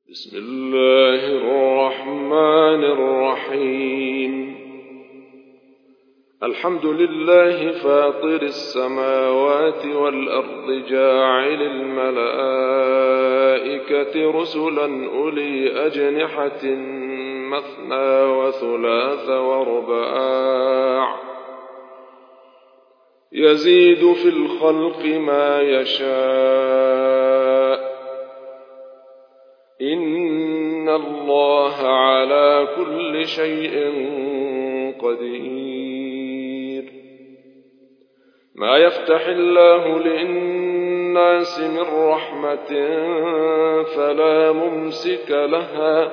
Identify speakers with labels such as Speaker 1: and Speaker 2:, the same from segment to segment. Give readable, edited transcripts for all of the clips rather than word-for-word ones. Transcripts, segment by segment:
Speaker 1: بسم الله الرحمن الرحيم. الحمد لله فاطر السماوات والأرض جاعل الملائكة رسلا أولي أجنحة مثنى وثلاث ورباع يزيد في الخلق ما يشاء إن الله على كل شيء قدير. ما يفتح الله للناس من رحمة فلا ممسك لها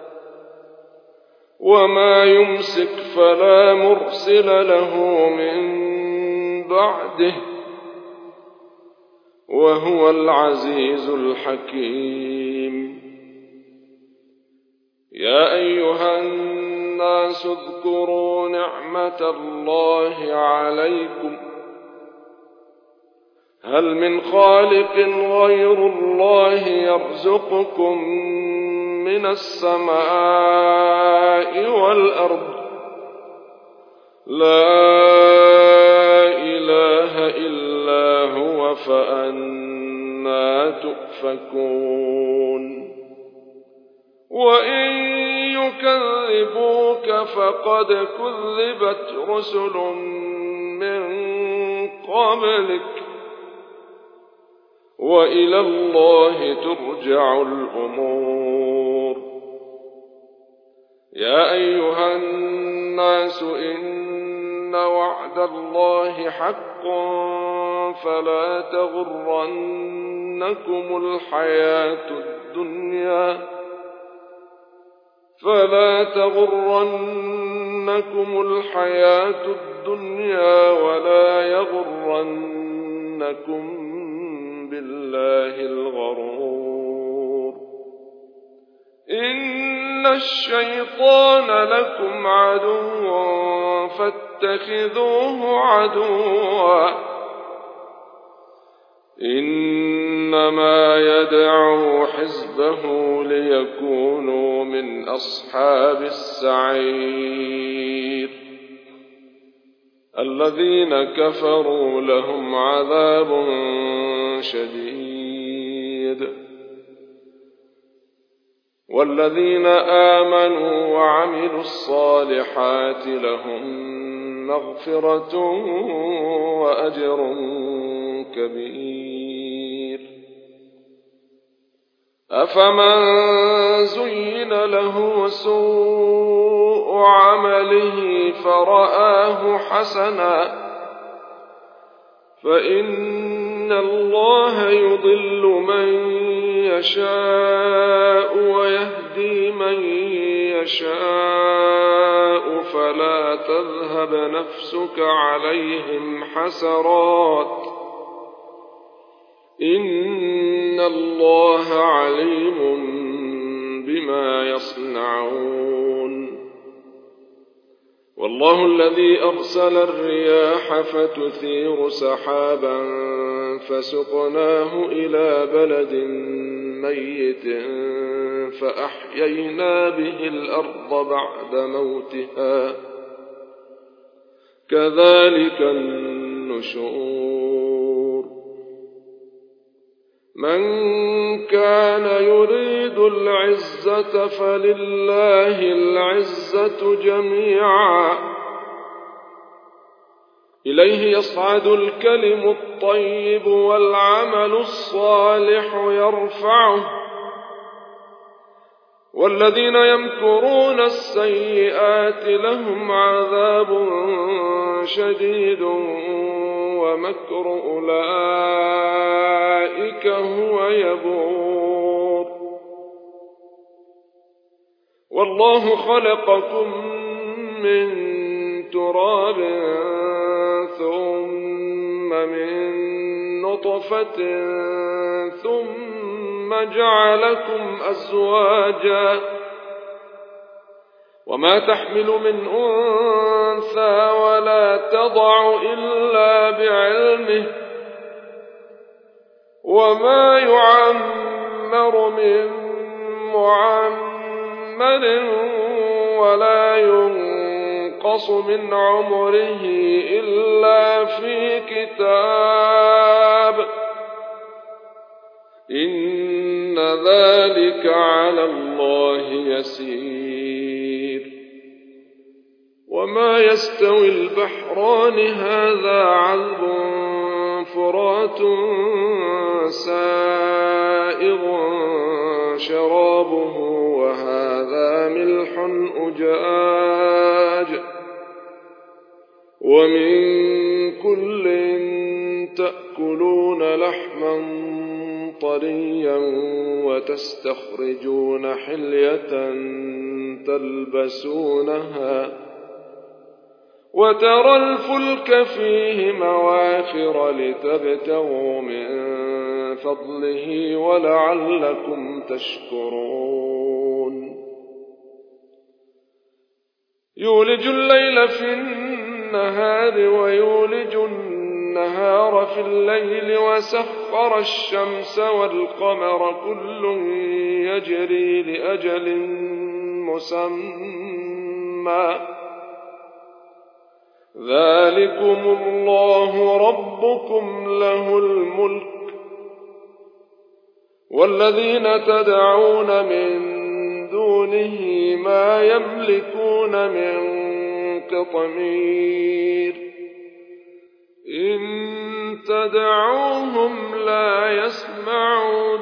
Speaker 1: وما يمسك فلا مرسل له من بعده وهو العزيز الحكيم. يا أيها الناس اذكروا نعمة الله عليكم هل من خالق غير الله يرزقكم من السماء والأرض لا إله إلا هو فأنى تؤفكون. وإن يكذبوك فقد كذبت رسل من قبلك وإلى الله ترجع الأمور. يا أيها الناس إن وعد الله حق فلا تغرنكم الحياة الدنيا ولا يغرنكم بالله الغرور. إن الشيطان لكم عدو فاتخذوه عدوا إنما يدعو حزبه ليكونوا من أصحاب السعير. الذين كفروا لهم عذاب شديد والذين آمنوا وعملوا الصالحات لهم مغفرة وأجر كبير. أفمن زين له سوء عمله فرآه حسنا فإن الله يضل من يشاء ويهدي من يشاء فلا تذهب نفسك عليهم حسرات إن الله عليم بما يصنعون. والله الذي أرسل الرياح فتثير سحابا فسقناه إلى بلد ميت فأحيينا به الأرض بعد موتها كذلك النشور. من كان يريد العزة فلله العزة جميعا إليه يصعد الكلم الطيب والعمل الصالح يرفعه والذين يمكرون السيئات لهم عذاب شديد ومكر أولئك هو يبور. والله خلقكم من تراب ثم من نطفة ثم جعلكم أزواجا وما تحمل من أنثى ولا تضع إلا بعلمه وما يعمر من يعمر ولا ينقص من عمره إلا في كتاب إن ذلك على الله يسير. وما يستوي البحران هذا عذب فرات سائغ شرابه وهذا ملح أجاج ومن كل تأكلون لحما طريا وتستخرجون حلية تلبسونها وترى الفلك فيه مواخر لتبتغوا من فضله ولعلكم تشكرون. يولج الليل في النهار ويولج النهار في الليل وسخر الشمس والقمر كل يجري لأجل مسمى ذلكم الله ربكم له الملك والذين تدعون من دونه ما يملكون من قطمير إن تدعوهم لا يسمعوا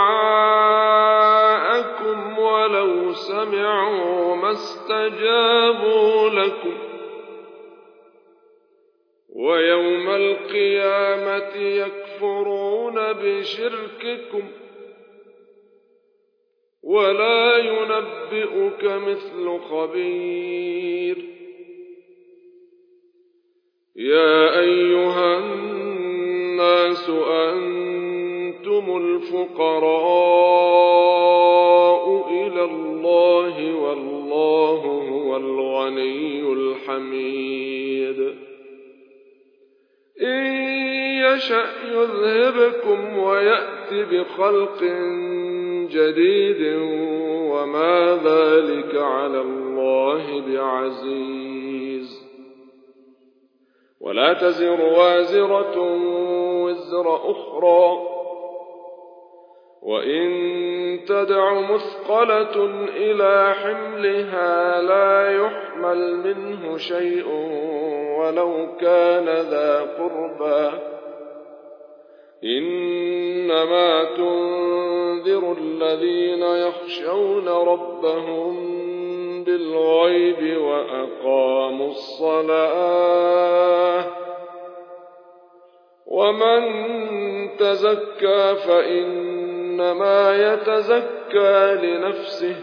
Speaker 1: دعاءكم ولو سمعوا ما استجابوا لكم ويوم القيامة يكفرون بشرككم ولا ينبئك مثل خبير. يا أيها الناس أنتم الفقراء إلى الله والله هو الغني الحميد. إن يشأ يذهبكم ويأت بخلق جديد وما ذلك على الله بعزيز. ولا تزر وازرة وزر أخرى وإن تدع مثقلة إلى حملها لا يحمل منه شيء ولو كان ذا قربى إنما تنذر الذين يخشون ربهم بالغيب وأقاموا الصلاة ومن تزكى فإنما يتزكى لنفسه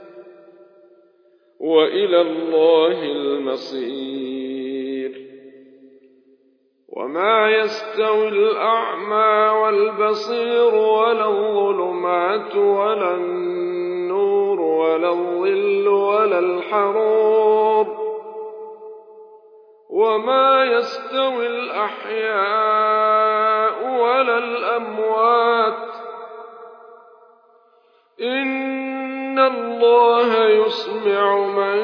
Speaker 1: وإلى الله المصير. وما يستوي الأعمى والبصير ولا الظلمات ولا النور ولا الظل ولا الحرور وما يستوي الأحياء ولا الأموات إن الله يسمع من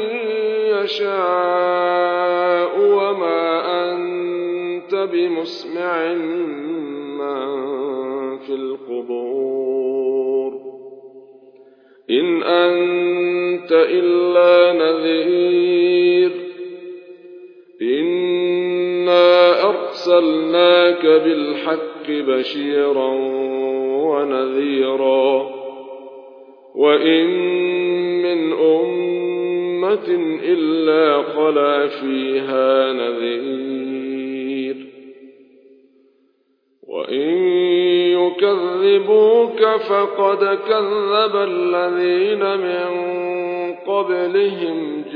Speaker 1: يشاء وما أنت بمسمع من في القبور إن أنت إلا نذير إنا أرسلناك بالحق بشيرا ونذيرا وإن من أمة إلا خلا فيها نذير وإن يكذبوك فقد كذب الذين من قبلهم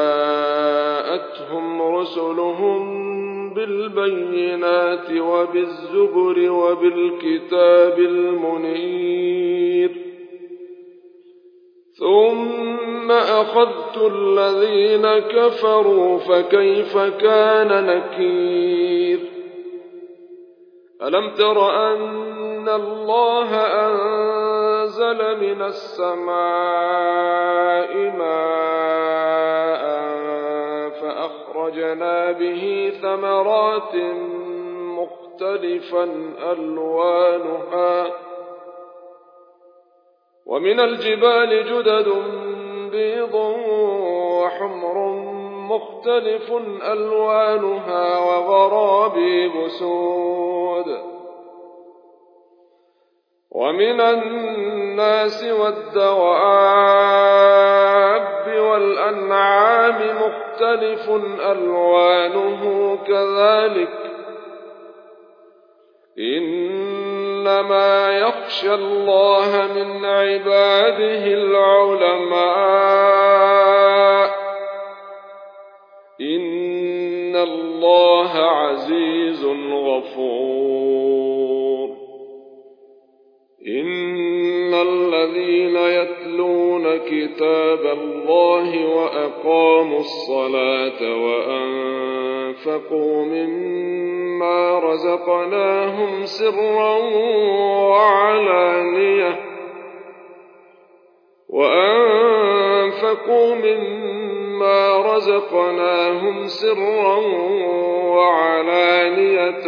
Speaker 1: جاءتهم رسلهم بالبينات وبالزبر وبالكتاب المنير ثم أخذت الذين كفروا فكيف كان نكير. ألم تر أن الله أنزل أنزل من السماء ماء فأخرجنا به ثمرات مختلفا ألوانها ومن الجبال جدد بيض وحمر مختلف ألوانها وغرابيب سود ومن الناس والدواب والأنعام مختلف ألوانه كذلك إنما يخشى الله من عباده العلماء إن الله عزيز غفور إن الذين يتلون كتاب الله وأقاموا الصلاة وأنفقوا مما رزقناهم سرا وعلانية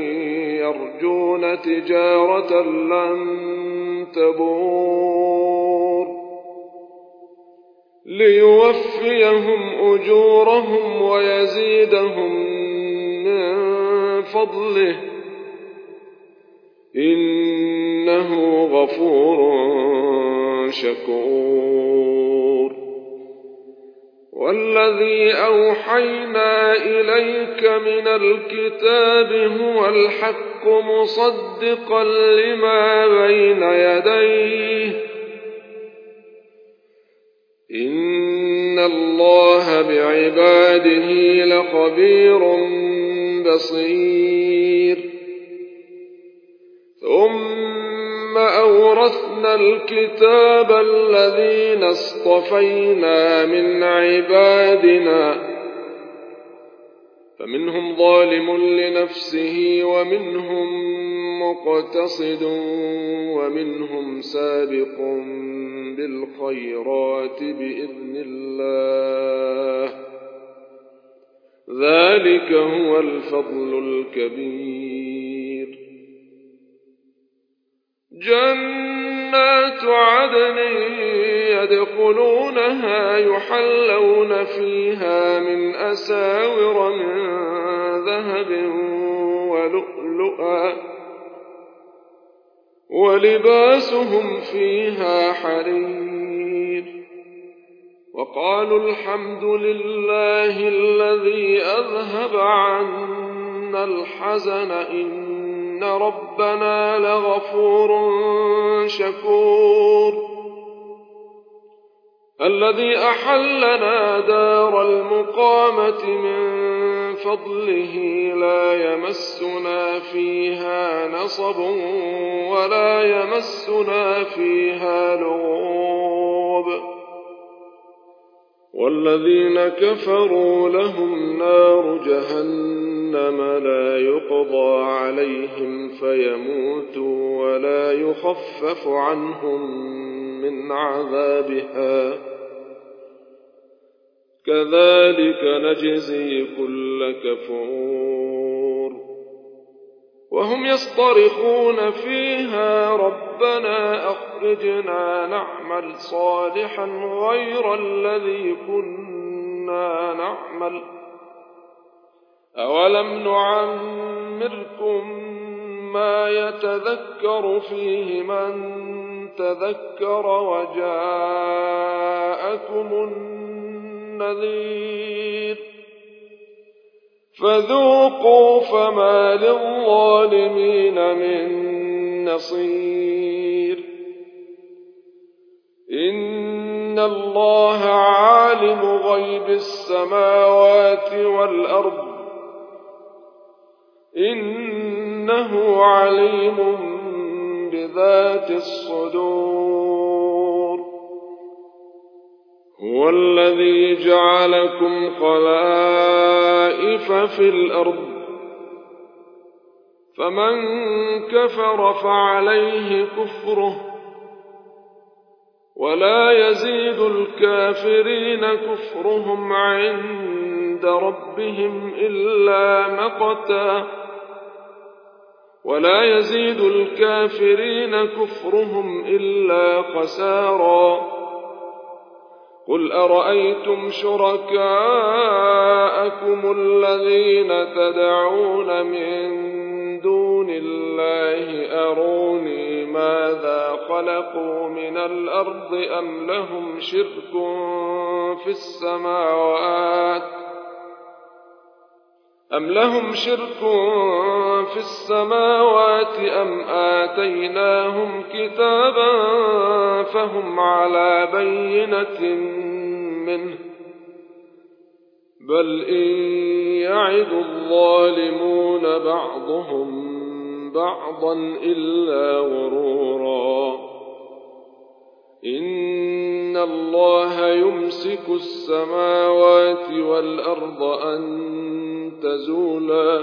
Speaker 1: يرجون تجارة لن تبور ليوفيهم أجورهم ويزيدهم من فضله إنه غفور شكور والذي أوحينا إليك من الكتاب هو الحق مصدقا لما بين يديه إن الله بعباده لخبير بصير ثم أورثنا الكتاب الذين اصطفينا من عبادنا فمنهم ظالم لنفسه ومنهم مقتصد ومنهم سابق بالخيرات بإذن الله ذلك هو الفضل الكبير جنات عدن يدخلونها يحلون فيها من أساور من ذهب ولؤلؤا ولباسهم فيها حرير وقالوا الحمد لله الذي أذهب عنا الحزن إن ربنا لغفور شكور الذي أحلنا دار المقامة من فضله لا يمسنا فيها نصب ولا يمسنا فيها لغوب والذين كفروا لهم نار جهنم لا يقضى عليهم فيموتوا ولا يخفف عنهم من عذابها كذلك نجزي كل كفور وهم يصطرخون فيها ربنا أخرجنا نعمل صالحا غير الذي كنا نعمل أولم نعمركم ما يتذكر فيه من تذكر وجاءكم النذير فذوقوا فما للظالمين من نصير إن الله عالم غيب السماوات والأرض إنه عليم بذات الصدور هو الذي جعلكم خلائف في الأرض فمن كفر فعليه كفره ولا يزيد الكافرين كفرهم عند ربهم إلا مقتا ولا يزيد الكافرين كفرهم إلا خسارا قل أرأيتم شركاءكم الذين تدعون من دون الله أروني ماذا خلقوا من الأرض أم لهم شرك في السماوات أم آتيناهم كتابا فهم على بينة منه بل إن يعد الظالمون بعضهم بعضا إلا غرورا إن الله يمسك السماوات والأرض أن تزولا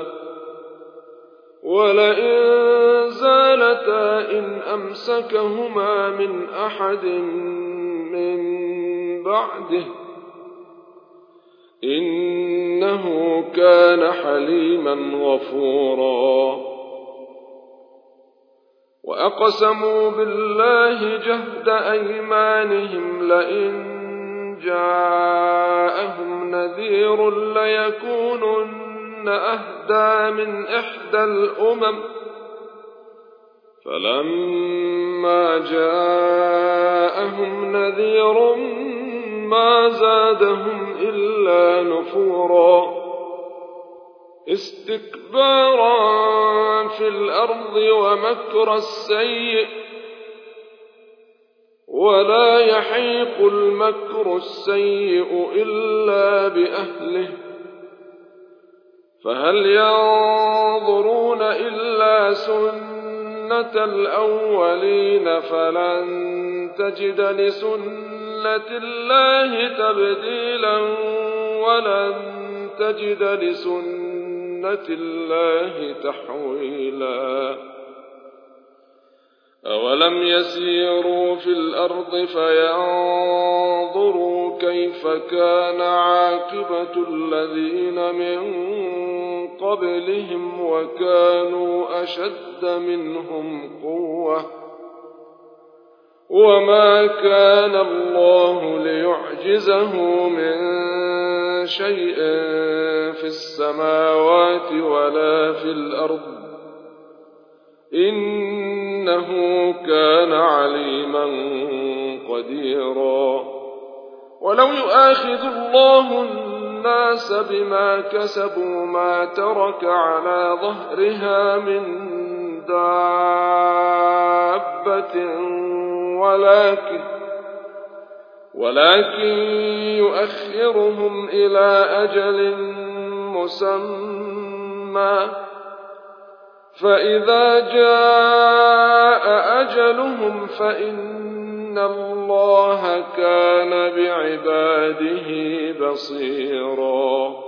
Speaker 1: ولئن زالتا إن أمسكهما من أحد من بعده إنه كان حليما غفورا وأقسموا بالله جهد أيمانهم لئن جاءهم نذير ليكونن أهدى من إحدى الأمم فلما جاءهم نذير ما زادهم إلا نفورا استكبارا في الأرض ومكر السيء ولا يحيق المكر السيء إلا بأهله فهل ينظرون إلا سنة الأولين فلن تجد لسنة الله تبديلا ولن تجد لسنة الله تحويلا أولم يسيروا في الأرض فينظروا كيف كان عاقبة الذين من قبلهم وكانوا أشد منهم قوة وما كان الله ليعجزه من شيء في السماوات ولا في الأرض إنه كان عليما قديرا ولو يؤاخذ الله الناس بما كسبوا ما ترك على ظهرها من دابة ولكن يؤخرهم إلى أجل مسمى فإذا جاء أجلهم فإن الله كان بعباده بصيرا